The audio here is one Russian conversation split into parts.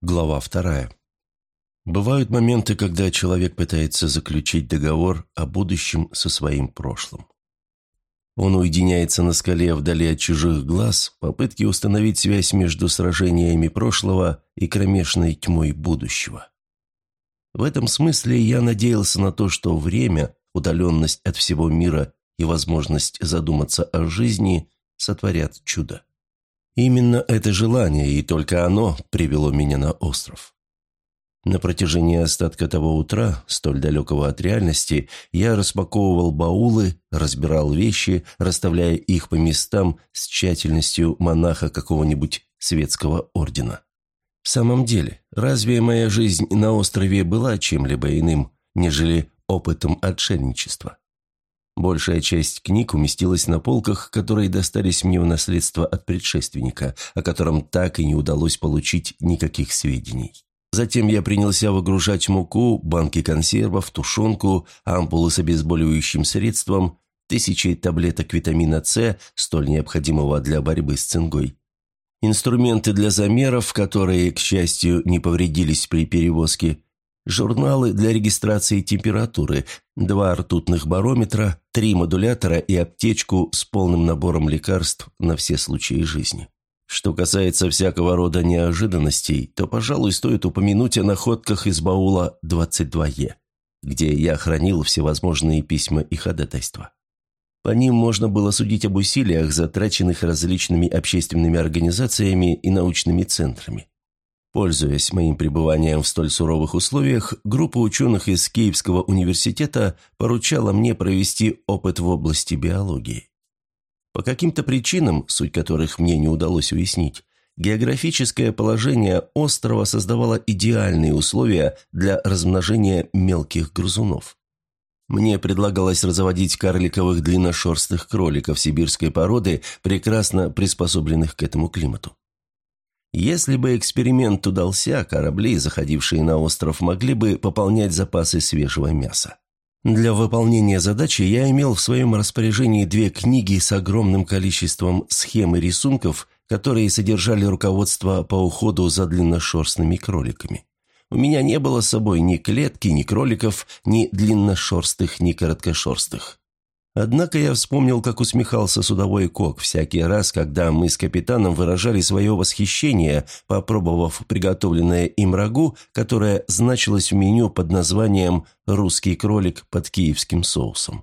Глава 2. Бывают моменты, когда человек пытается заключить договор о будущем со своим прошлым. Он уединяется на скале вдали от чужих глаз, попытки установить связь между сражениями прошлого и кромешной тьмой будущего. В этом смысле я надеялся на то, что время, удаленность от всего мира и возможность задуматься о жизни сотворят чудо. Именно это желание, и только оно, привело меня на остров. На протяжении остатка того утра, столь далекого от реальности, я распаковывал баулы, разбирал вещи, расставляя их по местам с тщательностью монаха какого-нибудь светского ордена. В самом деле, разве моя жизнь на острове была чем-либо иным, нежели опытом отшельничества? Большая часть книг уместилась на полках, которые достались мне в наследство от предшественника, о котором так и не удалось получить никаких сведений. Затем я принялся выгружать муку, банки консервов, тушенку, ампулы с обезболивающим средством, тысячи таблеток витамина С, столь необходимого для борьбы с цингой. Инструменты для замеров, которые, к счастью, не повредились при перевозке, журналы для регистрации температуры, 2 ртутных барометра, 3 модулятора и аптечку с полным набором лекарств на все случаи жизни. Что касается всякого рода неожиданностей, то, пожалуй, стоит упомянуть о находках из баула 22Е, где я хранил всевозможные письма и ходатайства. По ним можно было судить об усилиях, затраченных различными общественными организациями и научными центрами. Пользуясь моим пребыванием в столь суровых условиях, группа ученых из Киевского университета поручала мне провести опыт в области биологии. По каким-то причинам, суть которых мне не удалось уяснить, географическое положение острова создавало идеальные условия для размножения мелких грызунов. Мне предлагалось разводить карликовых длинношерстых кроликов сибирской породы, прекрасно приспособленных к этому климату. Если бы эксперимент удался, корабли, заходившие на остров, могли бы пополнять запасы свежего мяса. Для выполнения задачи я имел в своем распоряжении 2 книги с огромным количеством схем и рисунков, которые содержали руководство по уходу за длинношерстными кроликами. У меня не было с собой ни клетки, ни кроликов, ни длинношерстых, ни короткошерстых. Однако я вспомнил, как усмехался судовой кок всякий раз, когда мы с капитаном выражали свое восхищение, попробовав приготовленное им рагу, которое значилось в меню под названием «Русский кролик под киевским соусом».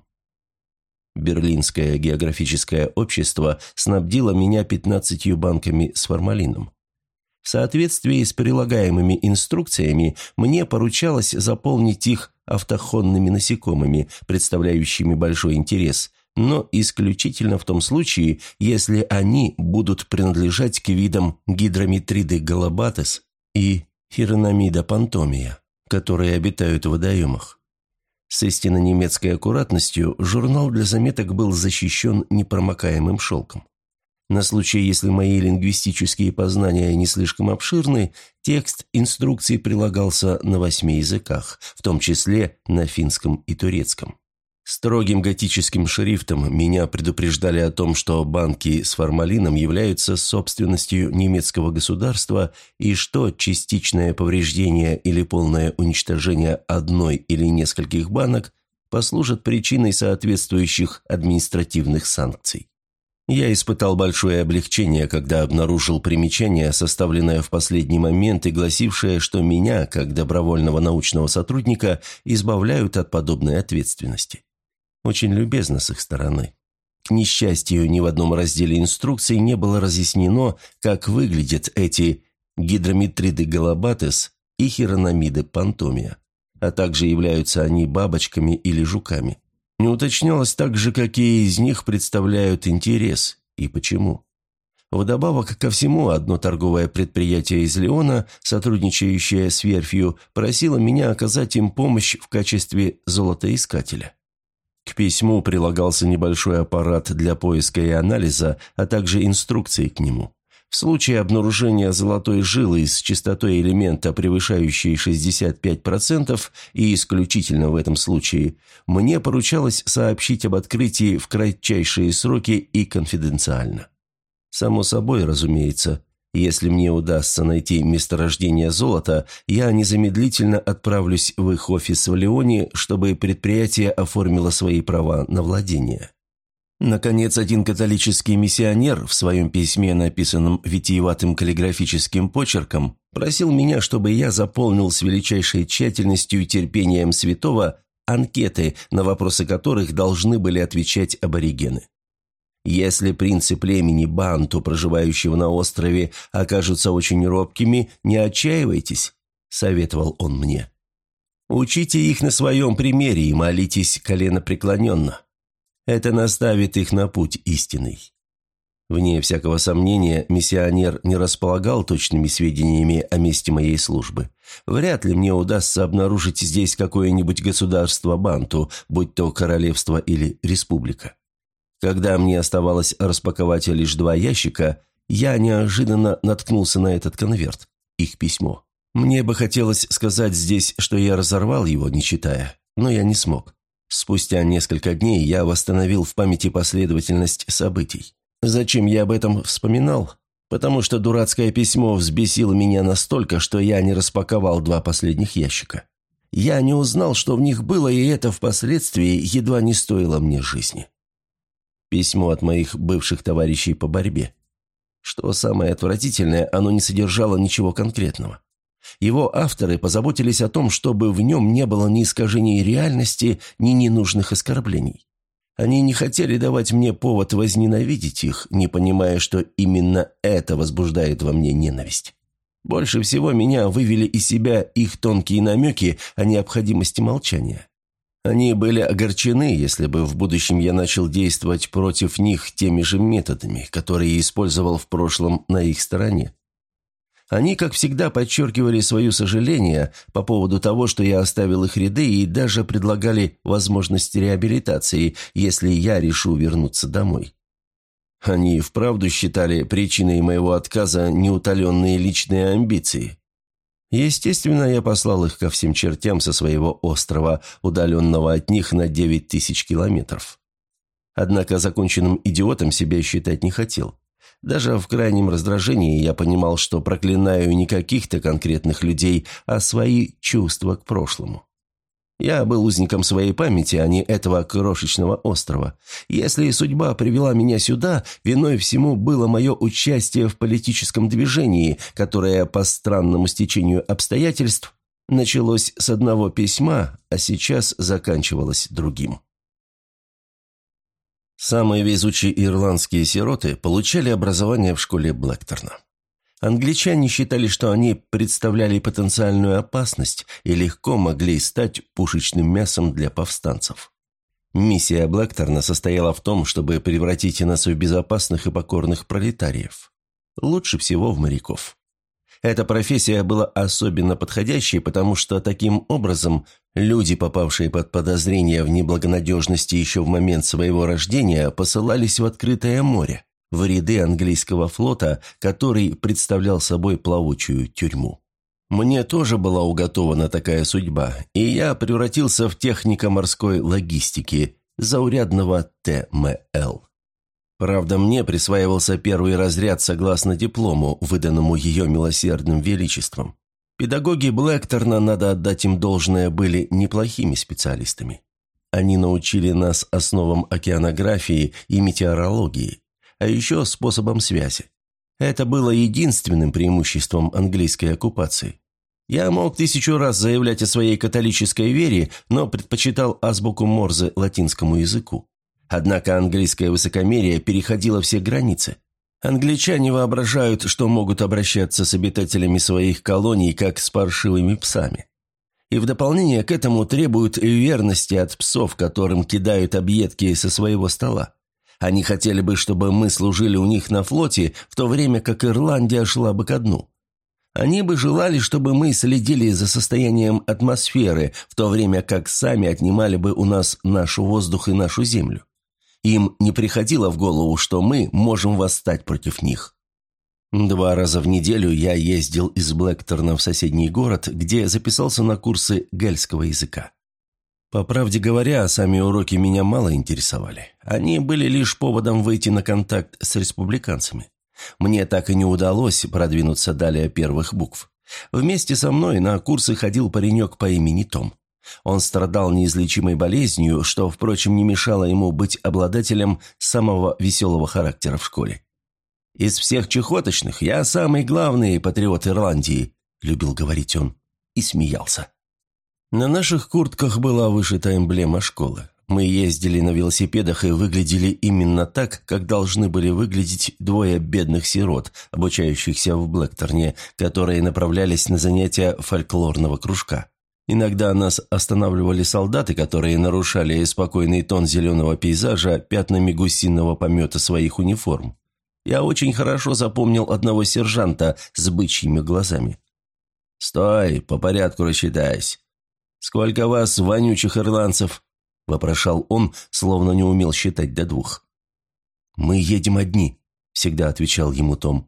Берлинское географическое общество снабдило меня 15 банками с формалином. В соответствии с прилагаемыми инструкциями мне поручалось заполнить их автохтонными насекомыми, представляющими большой интерес, но исключительно в том случае, если они будут принадлежать к видам Гидромитриды галлабатес и Хирономида пантомия, которые обитают в водоемах. С истинно немецкой аккуратностью журнал для заметок был защищен непромокаемым шелком. На случай, если мои лингвистические познания не слишком обширны, текст инструкций прилагался на 8 языках, в том числе на финском и турецком. Строгим готическим шрифтом меня предупреждали о том, что банки с формалином являются собственностью немецкого государства и что частичное повреждение или полное уничтожение одной или нескольких банок послужит причиной соответствующих административных санкций. Я испытал большое облегчение, когда обнаружил примечание, составленное в последний момент и гласившее, что меня, как добровольного научного сотрудника, избавляют от подобной ответственности. Очень любезно с их стороны. К несчастью, ни в одном разделе инструкций не было разъяснено, как выглядят эти гидромитриды галлабатес и хирономиды пантомия, а также являются они бабочками или жуками. Не уточнялось также, какие из них представляют интерес и почему. Вдобавок ко всему, одно торговое предприятие из Лиона, сотрудничающее с верфью, просило меня оказать им помощь в качестве золотоискателя. К письму прилагался небольшой аппарат для поиска и анализа, а также инструкции к нему. В случае обнаружения золотой жилы с частотой элемента, превышающей 65%, и исключительно в этом случае, мне поручалось сообщить об открытии в кратчайшие сроки и конфиденциально. Само собой, разумеется, Если мне удастся найти месторождение золота, я незамедлительно отправлюсь в их офис в Лионе, чтобы предприятие оформило свои права на владение. Наконец, один католический миссионер в своем письме, написанном витиеватым каллиграфическим почерком, просил меня, чтобы я заполнил с величайшей тщательностью и терпением святого анкеты, на вопросы которых должны были отвечать аборигены. Если принцы племени Банту, проживающего на острове, окажутся очень робкими, не отчаивайтесь, — советовал он мне. Учите их на своем примере и молитесь коленопреклоненно. Это наставит их на путь истинный. Вне всякого сомнения, миссионер не располагал точными сведениями о месте моей службы. Вряд ли мне удастся обнаружить здесь какое-нибудь государство Банту, будь то королевство или республика. Когда мне оставалось распаковать лишь 2 ящика, я неожиданно наткнулся на этот конверт, их письмо. Мне бы хотелось сказать здесь, что я разорвал его, не читая, но я не смог. Спустя несколько дней я восстановил в памяти последовательность событий. Зачем я об этом вспоминал? Потому что дурацкое письмо взбесило меня настолько, что я не распаковал 2 последних ящика. Я не узнал, что в них было, и это впоследствии едва не стоило мне жизни. Письмо от моих бывших товарищей по борьбе. Что самое отвратительное, оно не содержало ничего конкретного. Его авторы позаботились о том, чтобы в нем не было ни искажений реальности, ни ненужных оскорблений. Они не хотели давать мне повод возненавидеть их, не понимая, что именно это возбуждает во мне ненависть. Больше всего меня вывели из себя их тонкие намеки о необходимости молчания. Они были огорчены, если бы в будущем я начал действовать против них теми же методами, которые использовал в прошлом на их стороне. Они, как всегда, подчеркивали свое сожаление по поводу того, что я оставил их ряды, и даже предлагали возможность реабилитации, если я решу вернуться домой. Они вправду считали причиной моего отказа неутоленные личные амбиции. Естественно, я послал их ко всем чертям со своего острова, удаленного от них на 9000 километров. Однако законченным идиотом себя считать не хотел. Даже в крайнем раздражении я понимал, что проклинаю не каких-то конкретных людей, а свои чувства к прошлому. Я был узником своей памяти, а не этого крошечного острова. Если судьба привела меня сюда, виной всему было мое участие в политическом движении, которое, по странному стечению обстоятельств, началось с одного письма, а сейчас заканчивалось другим. Самые везучие ирландские сироты получали образование в школе Блэкторна. Англичане считали, что они представляли потенциальную опасность и легко могли стать пушечным мясом для повстанцев. Миссия Блэкторна состояла в том, чтобы превратить нас в безопасных и покорных пролетариев. Лучше всего в моряков. Эта профессия была особенно подходящей, потому что таким образом люди, попавшие под подозрение в неблагонадежности еще в момент своего рождения, посылались в открытое море, в ряды английского флота, который представлял собой плавучую тюрьму. Мне тоже была уготована такая судьба, и я превратился в техника морской логистики, заурядного ТМЛ. Правда, мне присваивался первый разряд согласно диплому, выданному ее милосердным величеством. Педагоги Блэкторна, надо отдать им должное, были неплохими специалистами. Они научили нас основам океанографии и метеорологии, а еще способом связи. Это было единственным преимуществом английской оккупации. Я мог 1000 раз заявлять о своей католической вере, но предпочитал азбуку Морзе латинскому языку. Однако английское высокомерие переходило все границы. Англичане воображают, что могут обращаться с обитателями своих колоний, как с паршивыми псами. И в дополнение к этому требуют верности от псов, которым кидают объедки со своего стола. Они хотели бы, чтобы мы служили у них на флоте, в то время как Ирландия шла бы ко дну. Они бы желали, чтобы мы следили за состоянием атмосферы, в то время как сами отнимали бы у нас наш воздух и нашу землю. Им не приходило в голову, что мы можем восстать против них. 2 раза в неделю я ездил из Блэкторна в соседний город, где записался на курсы гельского языка. По правде говоря, сами уроки меня мало интересовали. Они были лишь поводом выйти на контакт с республиканцами. Мне так и не удалось продвинуться далее первых букв. Вместе со мной на курсы ходил паренек по имени Том. Он страдал неизлечимой болезнью, что, впрочем, не мешало ему быть обладателем самого веселого характера в школе. «Из всех чехоточных я самый главный патриот Ирландии», – любил говорить он, и смеялся. На наших куртках была вышита эмблема школы. Мы ездили на велосипедах и выглядели именно так, как должны были выглядеть двое бедных сирот, обучающихся в Блэкторне, которые направлялись на занятия фольклорного кружка. Иногда нас останавливали солдаты, которые нарушали спокойный тон зеленого пейзажа пятнами гусиного помета своих униформ. Я очень хорошо запомнил одного сержанта с бычьими глазами. «Стой, по порядку рассчитайся. Сколько вас, вонючих ирландцев?» – вопрошал он, словно не умел считать до 2. «Мы едем одни», – всегда отвечал ему Том.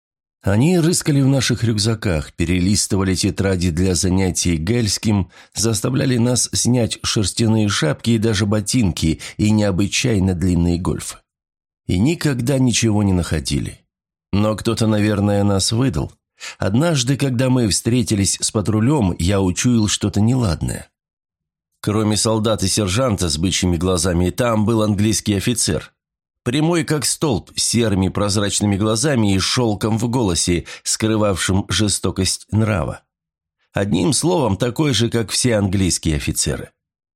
Они рыскали в наших рюкзаках, перелистывали тетради для занятий гельским, заставляли нас снять шерстяные шапки и даже ботинки и необычайно длинные гольфы. И никогда ничего не находили. Но кто-то, наверное, нас выдал. Однажды, когда мы встретились с патрулем, я учуял что-то неладное. Кроме солдат и сержанта с бычьими глазами, там был английский офицер. Прямой как столб, с серыми прозрачными глазами и шелком в голосе, скрывавшим жестокость нрава. Одним словом, такой же, как все английские офицеры.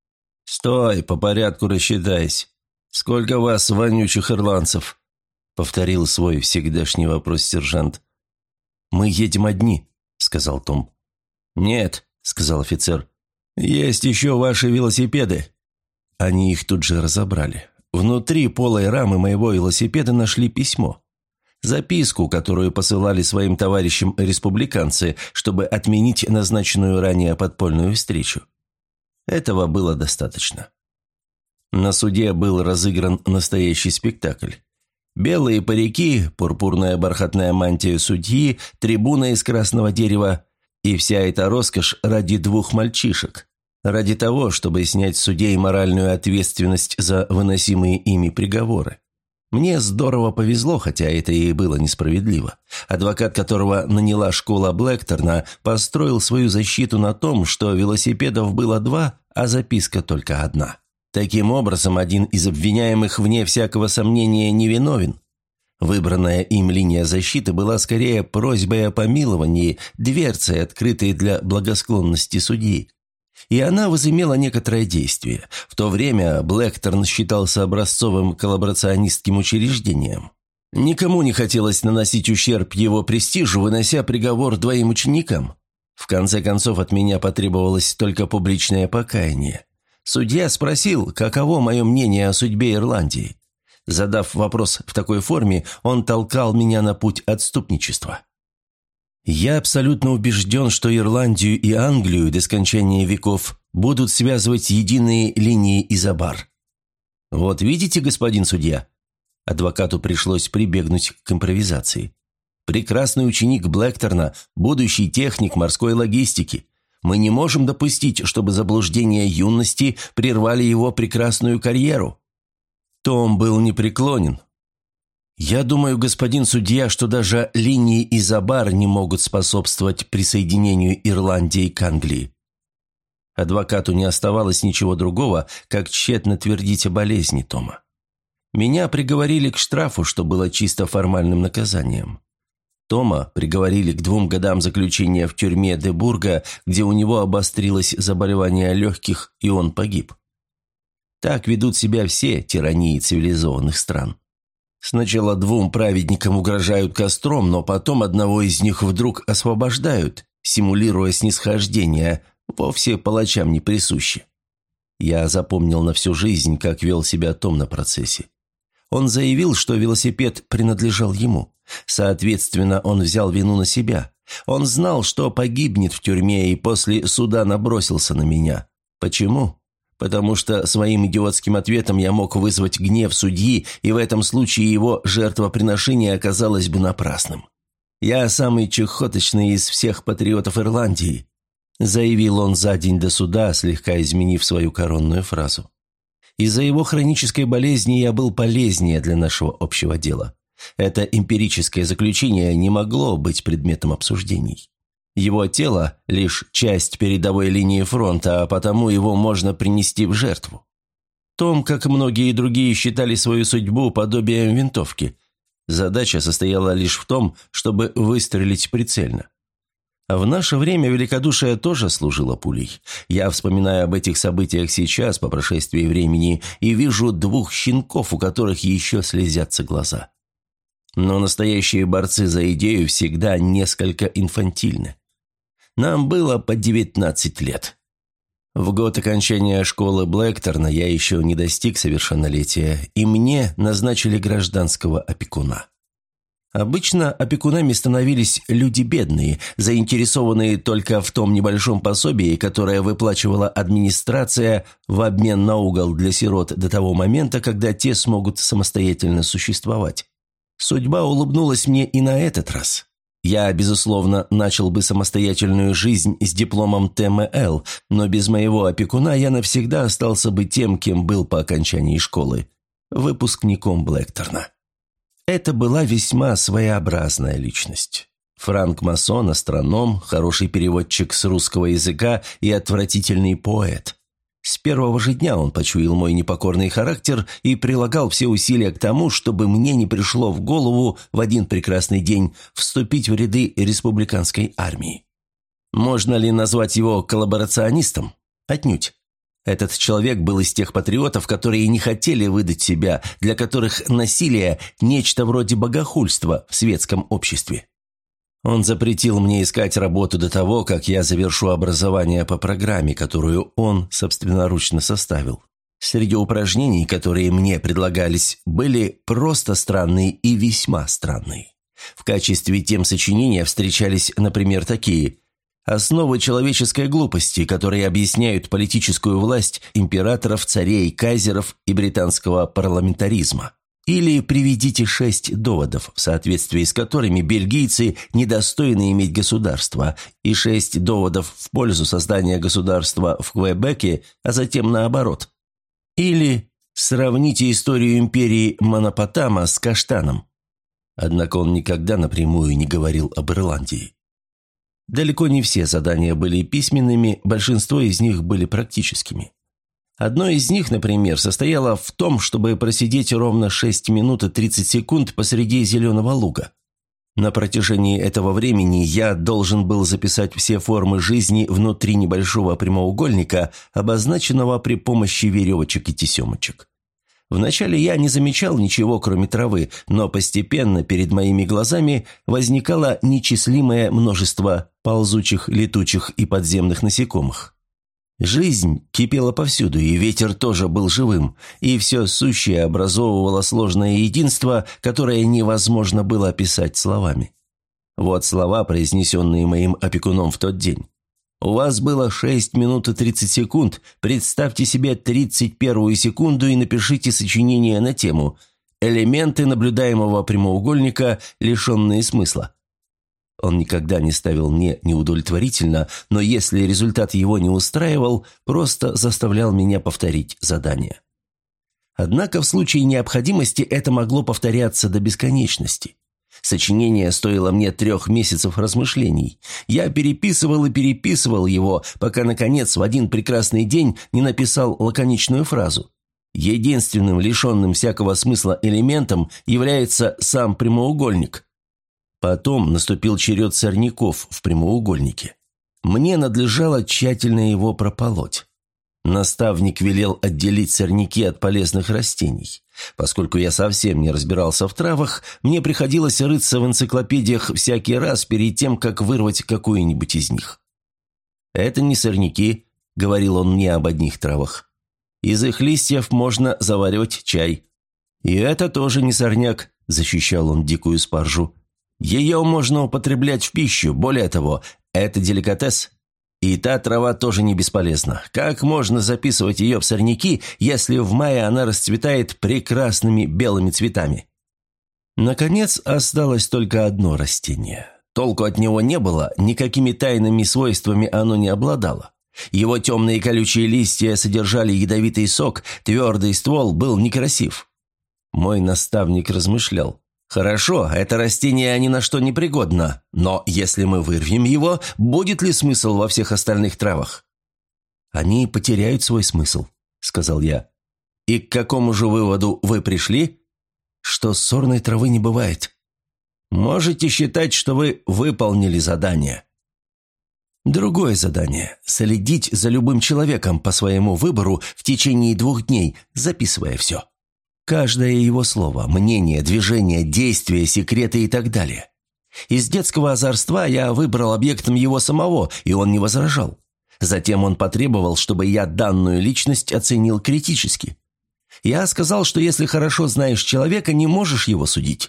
«Стой, по порядку рассчитайся. Сколько вас, вонючих ирландцев?» – повторил свой всегдашний вопрос сержант. «Мы едем одни», – сказал Том. «Нет», – сказал офицер. «Есть еще ваши велосипеды». Они их тут же разобрали. Внутри полой рамы моего велосипеда нашли письмо. Записку, которую посылали своим товарищам-республиканцы, чтобы отменить назначенную ранее подпольную встречу. Этого было достаточно. На суде был разыгран настоящий спектакль. Белые парики, пурпурная бархатная мантия судьи, трибуна из красного дерева и вся эта роскошь ради 2 мальчишек. Ради того, чтобы снять с судей моральную ответственность за выносимые ими приговоры. Мне здорово повезло, хотя это и было несправедливо. Адвокат, которого наняла школа Блэкторна, построил свою защиту на том, что велосипедов было 2, а записка только 1. Таким образом, один из обвиняемых, вне всякого сомнения, невиновен. Выбранная им линия защиты была скорее просьбой о помиловании, дверцей, открытой для благосклонности судьи. И она возымела некоторое действие. В то время Блэкторн считался образцовым коллаборационистским учреждением. Никому не хотелось наносить ущерб его престижу, вынося приговор 2 ученикам. В конце концов, от меня потребовалось только публичное покаяние. Судья спросил, каково мое мнение о судьбе Ирландии. Задав вопрос в такой форме, он толкал меня на путь отступничества. Я абсолютно убежден, что Ирландию и Англию до скончания веков будут связывать единые линии Изабар. Вот видите, господин судья? Адвокату пришлось прибегнуть к импровизации. Прекрасный ученик Блэкторна, будущий техник морской логистики. Мы не можем допустить, чтобы заблуждения юности прервали его прекрасную карьеру. Том был непреклонен. «Я думаю, господин судья, что даже линии Изабар не могут способствовать присоединению Ирландии к Англии». Адвокату не оставалось ничего другого, как тщетно твердить о болезни Тома. Меня приговорили к штрафу, что было чисто формальным наказанием. Тома приговорили к 2 годам заключения в тюрьме Дебурга, где у него обострилось заболевание легких, и он погиб. Так ведут себя все тирании цивилизованных стран. Сначала 2 праведникам угрожают костром, но потом одного из них вдруг освобождают, симулируя снисхождение, вовсе палачам не присуще. Я запомнил на всю жизнь, как вел себя Том на процессе. Он заявил, что велосипед принадлежал ему. Соответственно, он взял вину на себя. Он знал, что погибнет в тюрьме, и после суда набросился на меня. Почему? Потому что своим идиотским ответом я мог вызвать гнев судьи, и в этом случае его жертвоприношение оказалось бы напрасным. «Я самый чехоточный из всех патриотов Ирландии», заявил он за день до суда, слегка изменив свою коронную фразу. Из-за его хронической болезни я был полезнее для нашего общего дела. Это эмпирическое заключение не могло быть предметом обсуждений. Его тело – лишь часть передовой линии фронта, а потому его можно принести в жертву. Том, как многие другие, считали свою судьбу подобием винтовки. Задача состояла лишь в том, чтобы выстрелить прицельно. А в наше время великодушие тоже служило пулей. Я вспоминаю об этих событиях сейчас, по прошествии времени, и вижу двух щенков, у которых еще слезятся глаза. Но настоящие борцы за идею всегда несколько инфантильны. Нам было по 19 лет. В год окончания школы Блэкторна я еще не достиг совершеннолетия, и мне назначили гражданского опекуна. Обычно опекунами становились люди бедные, заинтересованные только в том небольшом пособии, которое выплачивала администрация в обмен на угол для сирот до того момента, когда те смогут самостоятельно существовать. Судьба улыбнулась мне и на этот раз. Я, безусловно, начал бы самостоятельную жизнь с дипломом ТМЛ, но без моего опекуна я навсегда остался бы тем, кем был по окончании школы – выпускником Блэкторна. Это была весьма своеобразная личность. Франк-масон, астроном, хороший переводчик с русского языка и отвратительный поэт. С первого же дня он почуял мой непокорный характер и прилагал все усилия к тому, чтобы мне не пришло в голову в один прекрасный день вступить в ряды республиканской армии. Можно ли назвать его коллаборационистом? Отнюдь. Этот человек был из тех патриотов, которые не хотели выдать себя, для которых насилие – нечто вроде богохульства в светском обществе. Он запретил мне искать работу до того, как я завершу образование по программе, которую он собственноручно составил. Среди упражнений, которые мне предлагались, были просто странные и весьма странные. В качестве тем сочинения встречались, например, такие: «Основы человеческой глупости, которые объясняют политическую власть императоров, царей, кайзеров и британского парламентаризма». Или «Приведите 6 доводов, в соответствии с которыми бельгийцы недостойны иметь государство, и 6 доводов в пользу создания государства в Квебеке, а затем наоборот». Или «Сравните историю империи Монопотама с Каштаном». Однако он никогда напрямую не говорил об Ирландии. Далеко не все задания были письменными, большинство из них были практическими. Одно из них, например, состояло в том, чтобы просидеть ровно 6 минут и 30 секунд посреди зеленого луга. На протяжении этого времени я должен был записать все формы жизни внутри небольшого прямоугольника, обозначенного при помощи веревочек и тесемочек. Вначале я не замечал ничего, кроме травы, но постепенно перед моими глазами возникало нечислимое множество ползучих, летучих и подземных насекомых. Жизнь кипела повсюду, и ветер тоже был живым, и все сущее образовывало сложное единство, которое невозможно было описать словами. Вот слова, произнесенные моим опекуном в тот день. «У вас было 6 минут и 30 секунд, представьте себе 31-ю секунду и напишите сочинение на тему «Элементы наблюдаемого прямоугольника, лишенные смысла». Он никогда не ставил мне неудовлетворительно, но если результат его не устраивал, просто заставлял меня повторить задание. Однако в случае необходимости это могло повторяться до бесконечности. Сочинение стоило мне 3 месяцев размышлений. Я переписывал и переписывал его, пока, наконец, в один прекрасный день не написал лаконичную фразу. Единственным лишенным всякого смысла элементом является сам прямоугольник. Потом наступил черед сорняков в прямоугольнике. Мне надлежало тщательно его прополоть. Наставник велел отделить сорняки от полезных растений. Поскольку я совсем не разбирался в травах, мне приходилось рыться в энциклопедиях всякий раз перед тем, как вырвать какую-нибудь из них. «Это не сорняки», — говорил он мне об одних травах. «Из их листьев можно заваривать чай». «И это тоже не сорняк», — защищал он дикую спаржу. «Ее можно употреблять в пищу, более того, это деликатес. И та трава тоже не бесполезна. Как можно записывать ее в сорняки, если в мае она расцветает прекрасными белыми цветами?» Наконец, осталось только одно растение. Толку от него не было, никакими тайными свойствами оно не обладало. Его темные колючие листья содержали ядовитый сок, твердый ствол был некрасив. Мой наставник размышлял. «Хорошо, это растение ни на что не пригодно, но если мы вырвем его, будет ли смысл во всех остальных травах?» «Они потеряют свой смысл», — сказал я. «И к какому же выводу вы пришли?» «Что сорной травы не бывает». «Можете считать, что вы выполнили задание». «Другое задание – следить за любым человеком по своему выбору в течение 2 дней, записывая все. Каждое его слово, мнение, движение, действие, секреты и так далее. Из детского озорства я выбрал объектом его самого, и он не возражал. Затем он потребовал, чтобы я данную личность оценил критически. Я сказал, что если хорошо знаешь человека, не можешь его судить».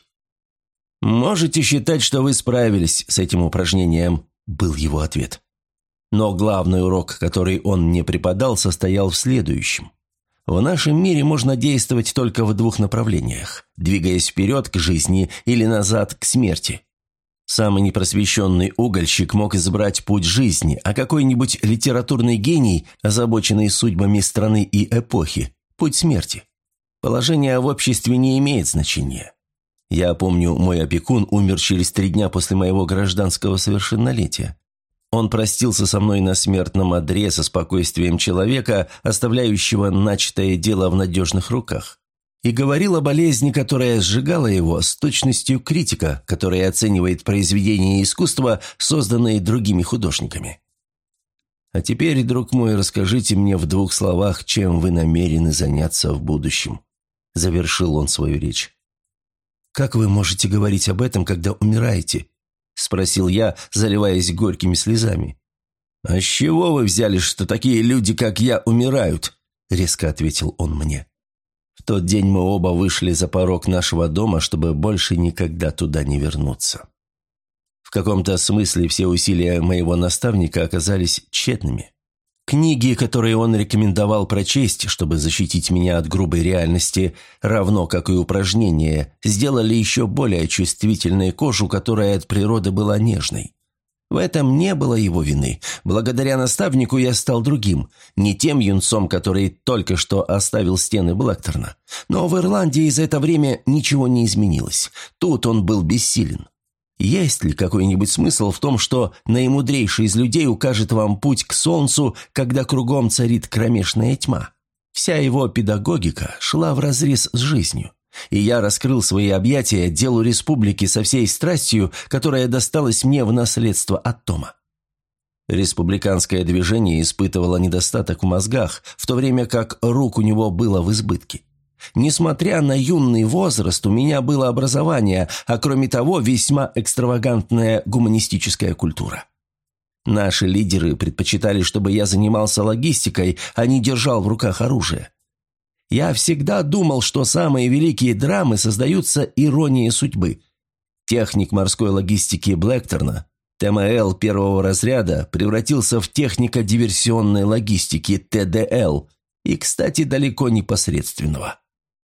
«Можете считать, что вы справились с этим упражнением», – был его ответ. Но главный урок, который он мне преподал, состоял в следующем. В нашем мире можно действовать только в 2 направлениях, двигаясь вперед к жизни или назад к смерти. Самый непросвещенный угольщик мог избрать путь жизни, а какой-нибудь литературный гений, озабоченный судьбами страны и эпохи, путь смерти. Положение в обществе не имеет значения. Я помню, мой опекун умер через 3 дня после моего гражданского совершеннолетия. Он простился со мной на смертном одре со спокойствием человека, оставляющего начатое дело в надежных руках, и говорил о болезни, которая сжигала его, с точностью критика, который оценивает произведения искусства, созданные другими художниками. «А теперь, друг мой, расскажите мне в 2 словах, чем вы намерены заняться в будущем», – завершил он свою речь. «Как вы можете говорить об этом, когда умираете?» – спросил я, заливаясь горькими слезами. «А с чего вы взяли, что такие люди, как я, умирают?» – резко ответил он мне. В тот день мы оба вышли за порог нашего дома, чтобы больше никогда туда не вернуться. В каком-то смысле все усилия моего наставника оказались тщетными. Книги, которые он рекомендовал прочесть, чтобы защитить меня от грубой реальности, равно как и упражнения, сделали еще более чувствительной кожу, которая от природы была нежной. В этом не было его вины. Благодаря наставнику я стал другим, не тем юнцом, который только что оставил стены Блэкторна. Но в Ирландии за это время ничего не изменилось. Тут он был бессилен. Есть ли какой-нибудь смысл в том, что наимудрейший из людей укажет вам путь к солнцу, когда кругом царит кромешная тьма? Вся его педагогика шла вразрез с жизнью, и я раскрыл свои объятия делу республики со всей страстью, которая досталась мне в наследство от Тома. Республиканское движение испытывало недостаток в мозгах, в то время как рук у него было в избытке. Несмотря на юный возраст, у меня было образование, а кроме того, весьма экстравагантная гуманистическая культура. Наши лидеры предпочитали, чтобы я занимался логистикой, а не держал в руках оружие. Я всегда думал, что самые великие драмы создаются иронией судьбы. Техник морской логистики Блэкторна, ТМЛ 1-го разряда, превратился в техника диверсионной логистики ТДЛ, и, кстати, далеко не посредственного.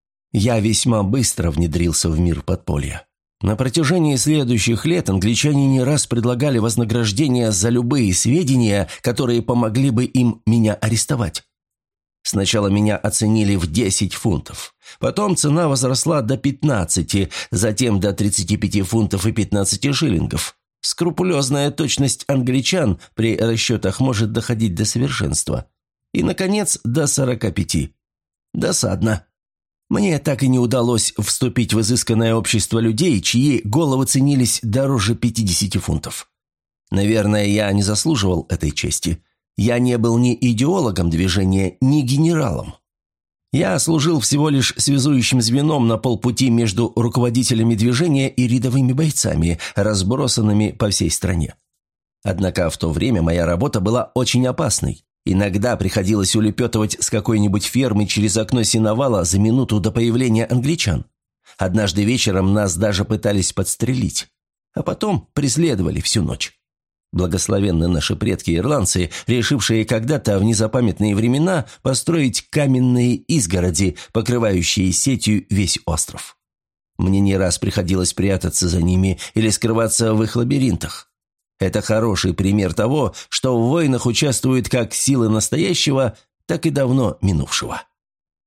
Я весьма быстро внедрился в мир подполья. На протяжении следующих лет англичане не раз предлагали вознаграждение за любые сведения, которые помогли бы им меня арестовать. Сначала меня оценили в 10 фунтов. Потом цена возросла до 15, затем до 35 фунтов и 15 шиллингов. Скрупулезная точность англичан при расчетах может доходить до совершенства. И, наконец, до 45. Досадно. Мне так и не удалось вступить в изысканное общество людей, чьи головы ценились дороже 50 фунтов. Наверное, я не заслуживал этой чести. Я не был ни идеологом движения, ни генералом. Я служил всего лишь связующим звеном на полпути между руководителями движения и рядовыми бойцами, разбросанными по всей стране. Однако в то время моя работа была очень опасной. Иногда приходилось улепетывать с какой-нибудь фермы через окно сеновала за минуту до появления англичан. Однажды вечером нас даже пытались подстрелить, а потом преследовали всю ночь. Благословенны наши предки-ирландцы, решившие когда-то в незапамятные времена построить каменные изгороди, покрывающие сетью весь остров. Мне не раз приходилось прятаться за ними или скрываться в их лабиринтах. Это хороший пример того, что в войнах участвуют как силы настоящего, так и давно минувшего.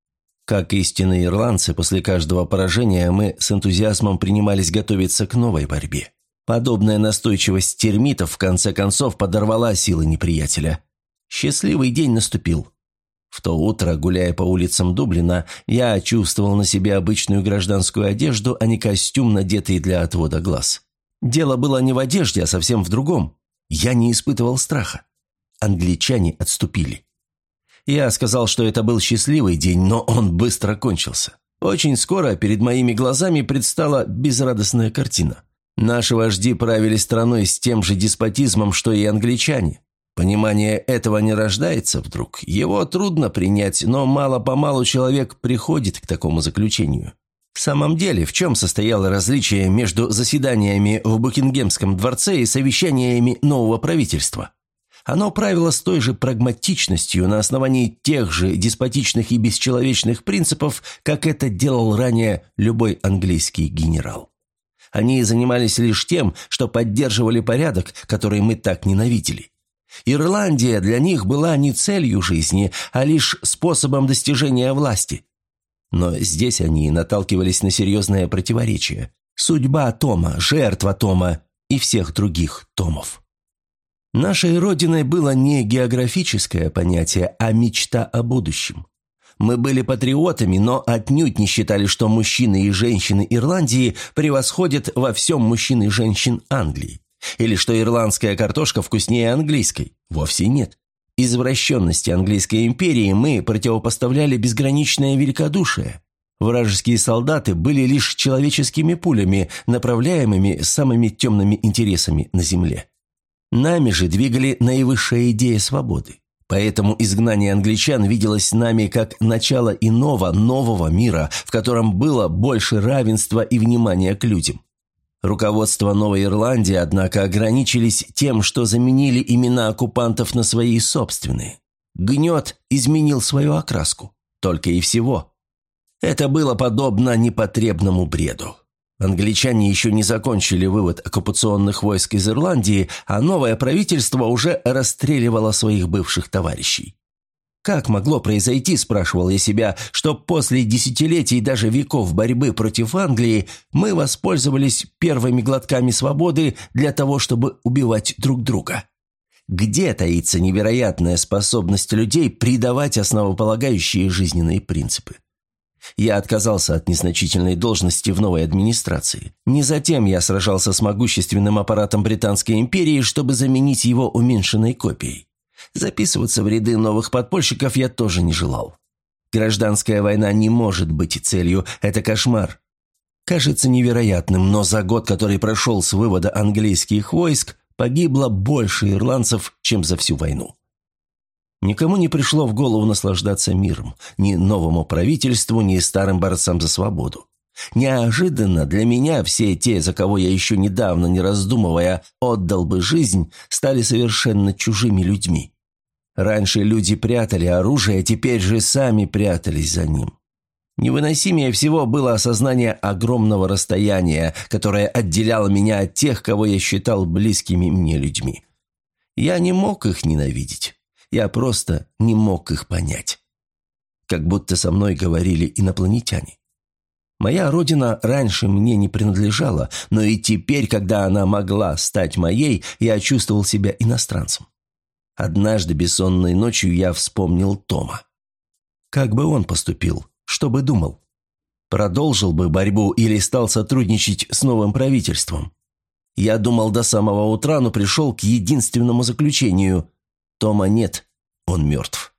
Как истинные ирландцы, после каждого поражения мы с энтузиазмом принимались готовиться к новой борьбе. Подобная настойчивость термитов в конце концов подорвала силы неприятеля. Счастливый день наступил. В то утро, гуляя по улицам Дублина, я чувствовал на себе обычную гражданскую одежду, а не костюм, надетый для отвода глаз. Дело было не в одежде, а совсем в другом. Я не испытывал страха. Англичане отступили. Я сказал, что это был счастливый день, но он быстро кончился. Очень скоро перед моими глазами предстала безрадостная картина. Наши вожди правили страной с тем же деспотизмом, что и англичане. Понимание этого не рождается вдруг. Его трудно принять, но мало-помалу человек приходит к такому заключению. В самом деле, в чем состояло различие между заседаниями в Букингемском дворце и совещаниями нового правительства? Оно правило с той же прагматичностью на основании тех же деспотичных и бесчеловечных принципов, как это делал ранее любой английский генерал. Они занимались лишь тем, что поддерживали порядок, который мы так ненавидели. Ирландия для них была не целью жизни, а лишь способом достижения власти. Но здесь они наталкивались на серьезное противоречие. Судьба Тома, жертва Тома и всех других Томов. Нашей родиной было не географическое понятие, а мечта о будущем. Мы были патриотами, но отнюдь не считали, что мужчины и женщины Ирландии превосходят во всем мужчин и женщин Англии. Или что ирландская картошка вкуснее английской. Вовсе нет. Извращенности английской империи мы противопоставляли безграничное великодушие. Вражеские солдаты были лишь человеческими пулями, направляемыми самыми темными интересами на земле. Нами же двигали наивысшая идея свободы. Поэтому изгнание англичан виделось нами как начало иного, нового мира, в котором было больше равенства и внимания к людям. Руководство Новой Ирландии, однако, ограничились тем, что заменили имена оккупантов на свои собственные. Гнет изменил свою окраску. Только и всего. Это было подобно непотребному бреду. Англичане еще не закончили вывод оккупационных войск из Ирландии, а новое правительство уже расстреливало своих бывших товарищей. Как могло произойти, спрашивал я себя, что после десятилетий, даже веков борьбы против Англии, мы воспользовались первыми глотками свободы для того, чтобы убивать друг друга? Где таится невероятная способность людей предавать основополагающие жизненные принципы? Я отказался от незначительной должности в новой администрации. Не затем я сражался с могущественным аппаратом Британской империи, чтобы заменить его уменьшенной копией. Записываться в ряды новых подпольщиков я тоже не желал. Гражданская война не может быть целью, это кошмар. Кажется невероятным, но за год, который прошел с вывода английских войск, погибло больше ирландцев, чем за всю войну. Никому не пришло в голову наслаждаться миром, ни новому правительству, ни старым борцам за свободу. Неожиданно для меня все те, за кого я еще недавно, не раздумывая, отдал бы жизнь, стали совершенно чужими людьми. Раньше люди прятали оружие, а теперь же сами прятались за ним. Невыносимее всего было осознание огромного расстояния, которое отделяло меня от тех, кого я считал близкими мне людьми. Я не мог их ненавидеть. Я просто не мог их понять. Как будто со мной говорили инопланетяне. Моя родина раньше мне не принадлежала, но и теперь, когда она могла стать моей, я чувствовал себя иностранцем. Однажды бессонной ночью я вспомнил Тома. Как бы он поступил? Что бы думал? Продолжил бы борьбу или стал сотрудничать с новым правительством? Я думал до самого утра, но пришел к единственному заключению – Тома нет, он мертв.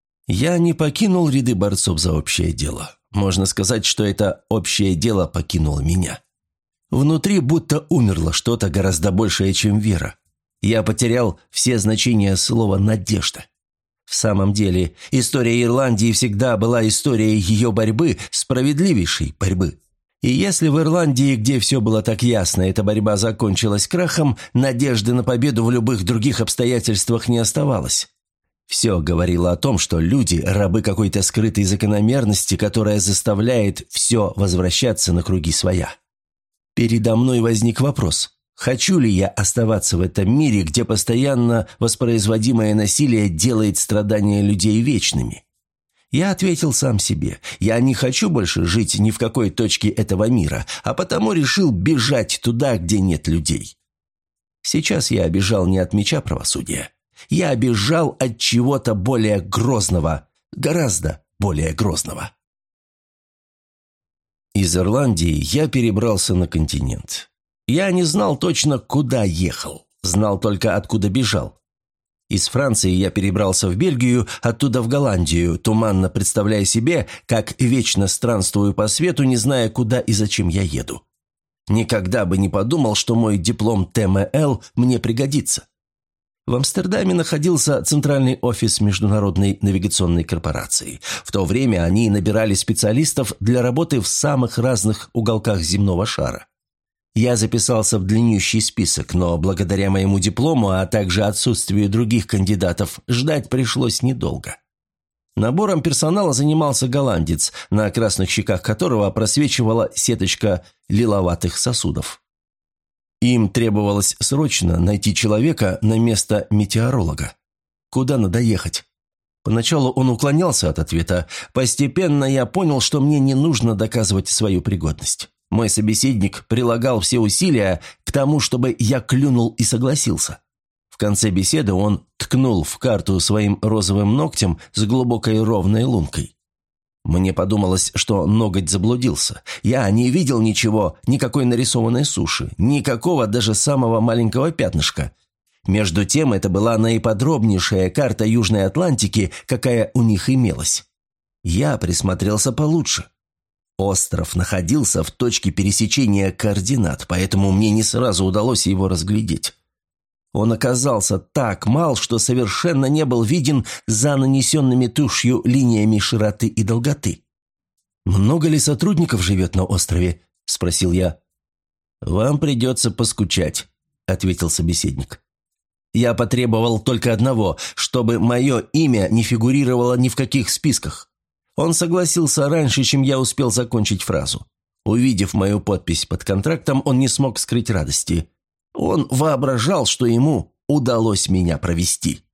Я не покинул ряды борцов за общее дело. Можно сказать, что это общее дело покинуло меня. Внутри будто умерло что-то гораздо большее, чем вера. Я потерял все значения слова «надежда». В самом деле, история Ирландии всегда была историей ее борьбы, справедливейшей борьбы. И если в Ирландии, где все было так ясно, эта борьба закончилась крахом, надежды на победу в любых других обстоятельствах не оставалось. Все говорило о том, что люди – рабы какой-то скрытой закономерности, которая заставляет все возвращаться на круги своя. Передо мной возник вопрос: хочу ли я оставаться в этом мире, где постоянно воспроизводимое насилие делает страдания людей вечными? Я ответил сам себе. Я не хочу больше жить ни в какой точке этого мира, а потому решил бежать туда, где нет людей. Сейчас я бежал не от меча правосудия. Я бежал от чего-то более грозного, гораздо более грозного. Из Ирландии я перебрался на континент. Я не знал точно, куда ехал, знал только, откуда бежал. Из Франции я перебрался в Бельгию, оттуда в Голландию, туманно представляя себе, как вечно странствую по свету, не зная, куда и зачем я еду. Никогда бы не подумал, что мой диплом ТМЛ мне пригодится. В Амстердаме находился центральный офис Международной навигационной корпорации. В то время они набирали специалистов для работы в самых разных уголках земного шара. Я записался в длиннющий список, но благодаря моему диплому, а также отсутствию других кандидатов, ждать пришлось недолго. Набором персонала занимался голландец, на красных щеках которого просвечивала сеточка лиловатых сосудов. Им требовалось срочно найти человека на место метеоролога. Куда надо ехать? Поначалу он уклонялся от ответа. Постепенно я понял, что мне не нужно доказывать свою пригодность. Мой собеседник прилагал все усилия к тому, чтобы я клюнул и согласился. В конце беседы он ткнул в карту своим розовым ногтем с глубокой ровной лункой. Мне подумалось, что ноготь заблудился. Я не видел ничего, никакой нарисованной суши, никакого даже самого маленького пятнышка. Между тем, это была наиподробнейшая карта Южной Атлантики, какая у них имелась. Я присмотрелся получше. Остров находился в точке пересечения координат, поэтому мне не сразу удалось его разглядеть. Он оказался так мал, что совершенно не был виден за нанесенными тушью линиями широты и долготы. «Много ли сотрудников живет на острове?» – спросил я. «Вам придется поскучать», – ответил собеседник. «Я потребовал только одного, чтобы мое имя не фигурировало ни в каких списках». Он согласился раньше, чем я успел закончить фразу. Увидев мою подпись под контрактом, он не смог скрыть радости. Он воображал, что ему удалось меня провести.